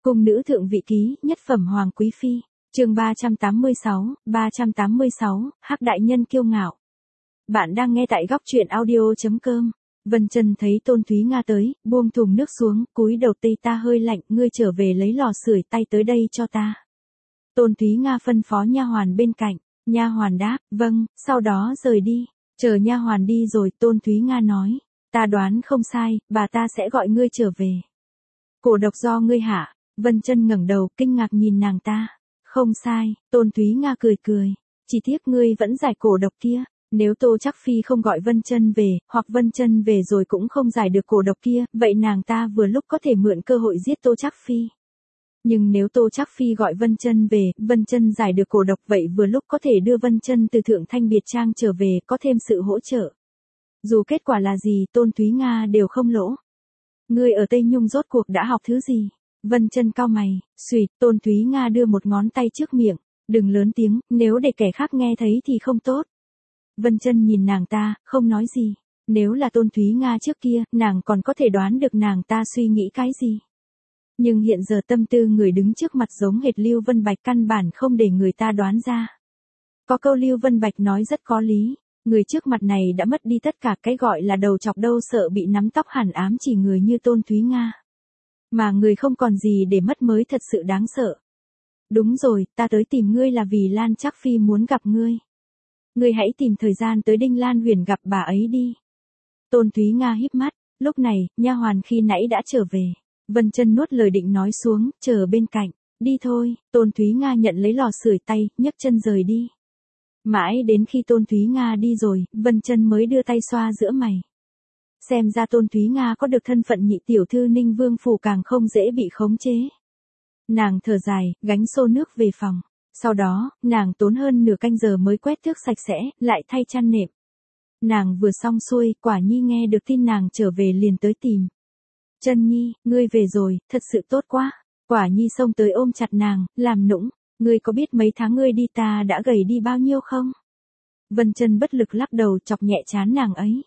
Cung nữ thượng vị ký, nhất phẩm hoàng quý phi. Chương 386, Hắc đại nhân kiêu ngạo. Bạn đang nghe tại góc truyện audio.com. Vân Chân thấy Tôn Thúy Nga tới, buông thùng nước xuống, cúi đầu tây ta hơi lạnh, ngươi trở về lấy lò sưởi tay tới đây cho ta. Tôn Thúy Nga phân phó nha hoàn bên cạnh, nha hoàn đáp, vâng, sau đó rời đi. Chờ nha hoàn đi rồi, Tôn Thúy Nga nói, ta đoán không sai, bà ta sẽ gọi ngươi trở về. Cổ độc do ngươi hạ. Vân Chân ngẩng đầu, kinh ngạc nhìn nàng ta. Không sai, Tôn Thúy Nga cười cười. Chỉ tiếc ngươi vẫn giải cổ độc kia. Nếu Tô Trác Phi không gọi Vân Chân về, hoặc Vân Chân về rồi cũng không giải được cổ độc kia, vậy nàng ta vừa lúc có thể mượn cơ hội giết Tô Trác Phi. Nhưng nếu Tô Trác Phi gọi Vân Chân về, Vân Chân giải được cổ độc vậy vừa lúc có thể đưa Vân Chân từ Thượng Thanh Biệt Trang trở về, có thêm sự hỗ trợ. Dù kết quả là gì, Tôn Thúy Nga đều không lỗ. Ngươi ở Tây Nhung rốt cuộc đã học thứ gì? Vân Chân cau mày, xuỵt, Tôn Thúy Nga đưa một ngón tay trước miệng, đừng lớn tiếng, nếu để kẻ khác nghe thấy thì không tốt. Vân Chân nhìn nàng ta, không nói gì. Nếu là Tôn Thúy Nga trước kia, nàng còn có thể đoán được nàng ta suy nghĩ cái gì. Nhưng hiện giờ tâm tư người đứng trước mặt giống hệt Lưu Vân Bạch, căn bản không để người ta đoán ra. Có câu Lưu Vân Bạch nói rất có lý, người trước mặt này đã mất đi tất cả, cái gọi là đầu chọc đâu sợ bị nắm tóc hẳn ám chỉ người như Tôn Thúy Nga. Mà người không còn gì để mất mới thật sự đáng sợ. Đúng rồi, ta tới tìm ngươi là vì Lan Trác Phi muốn gặp ngươi. Ngươi hãy tìm thời gian tới Đinh Lan Huyền gặp bà ấy đi. Tôn Thúy Nga híp mắt, lúc này, nha hoàn khi nãy đã trở về. Vân Chân nuốt lời định nói xuống, chờ bên cạnh. Đi thôi, Tôn Thúy Nga nhận lấy lò sưởi tay, nhấc chân rời đi. Mãi đến khi Tôn Thúy Nga đi rồi, Vân Chân mới đưa tay xoa giữa mày. Xem ra Tôn Thúy Nga có được thân phận nhị tiểu thư Ninh Vương phủ càng không dễ bị khống chế. Nàng thở dài, gánh xô nước về phòng. Sau đó, nàng tốn hơn nửa canh giờ mới quét tước sạch sẽ, lại thay chăn nệm. Nàng vừa xong xuôi, Quả Nhi nghe được tin nàng trở về liền tới tìm. Chân Nhi, ngươi về rồi, thật sự tốt quá. Quả Nhi xông tới ôm chặt nàng, làm nũng. Ngươi có biết mấy tháng ngươi đi ta đã gầy đi bao nhiêu không? Vân Chân bất lực lắc đầu, chọc nhẹ trán nàng ấy.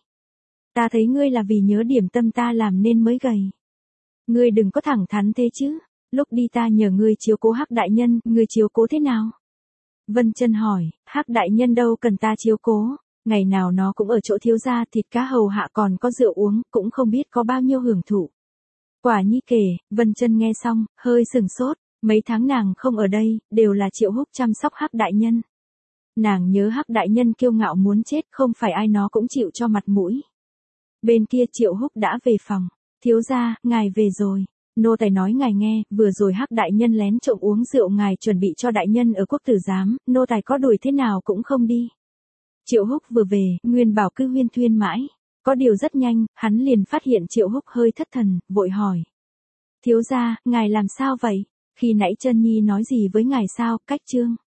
Ta thấy ngươi là vì nhớ điểm tâm ta làm nên mới gầy. Ngươi đừng có thẳng thắn thế chứ. Lúc đi ta nhờ ngươi chiếu cố Hắc đại nhân, ngươi chiếu cố thế nào? Vân Chân hỏi, Hắc đại nhân đâu cần ta chiếu cố, ngày nào nó cũng ở chỗ thiếu gia, thịt cá hầu hạ còn có rượu uống, cũng không biết có bao nhiêu hưởng thụ. Quả Nhi kể. Vân Chân nghe xong, hơi sừng sốt, mấy tháng nàng không ở đây, đều là Triệu Húc chăm sóc Hắc đại nhân. Nàng nhớ Hắc đại nhân kiêu ngạo muốn chết, không phải ai nó cũng chịu cho mặt mũi. Bên kia Triệu Húc đã về phòng. Thiếu gia, ngài về rồi. Nô tài nói ngài nghe, vừa rồi Hắc đại nhân lén trộm uống rượu ngài chuẩn bị cho đại nhân ở quốc tử giám, nô tài có đuổi thế nào cũng không đi. Triệu Húc vừa về, Nguyên Bảo cứ huyên thuyên mãi. Có điều rất nhanh, hắn liền phát hiện Triệu Húc hơi thất thần, vội hỏi. Thiếu gia, ngài làm sao vậy? Khi nãy Chân Nhi nói gì với ngài sao, cách chương?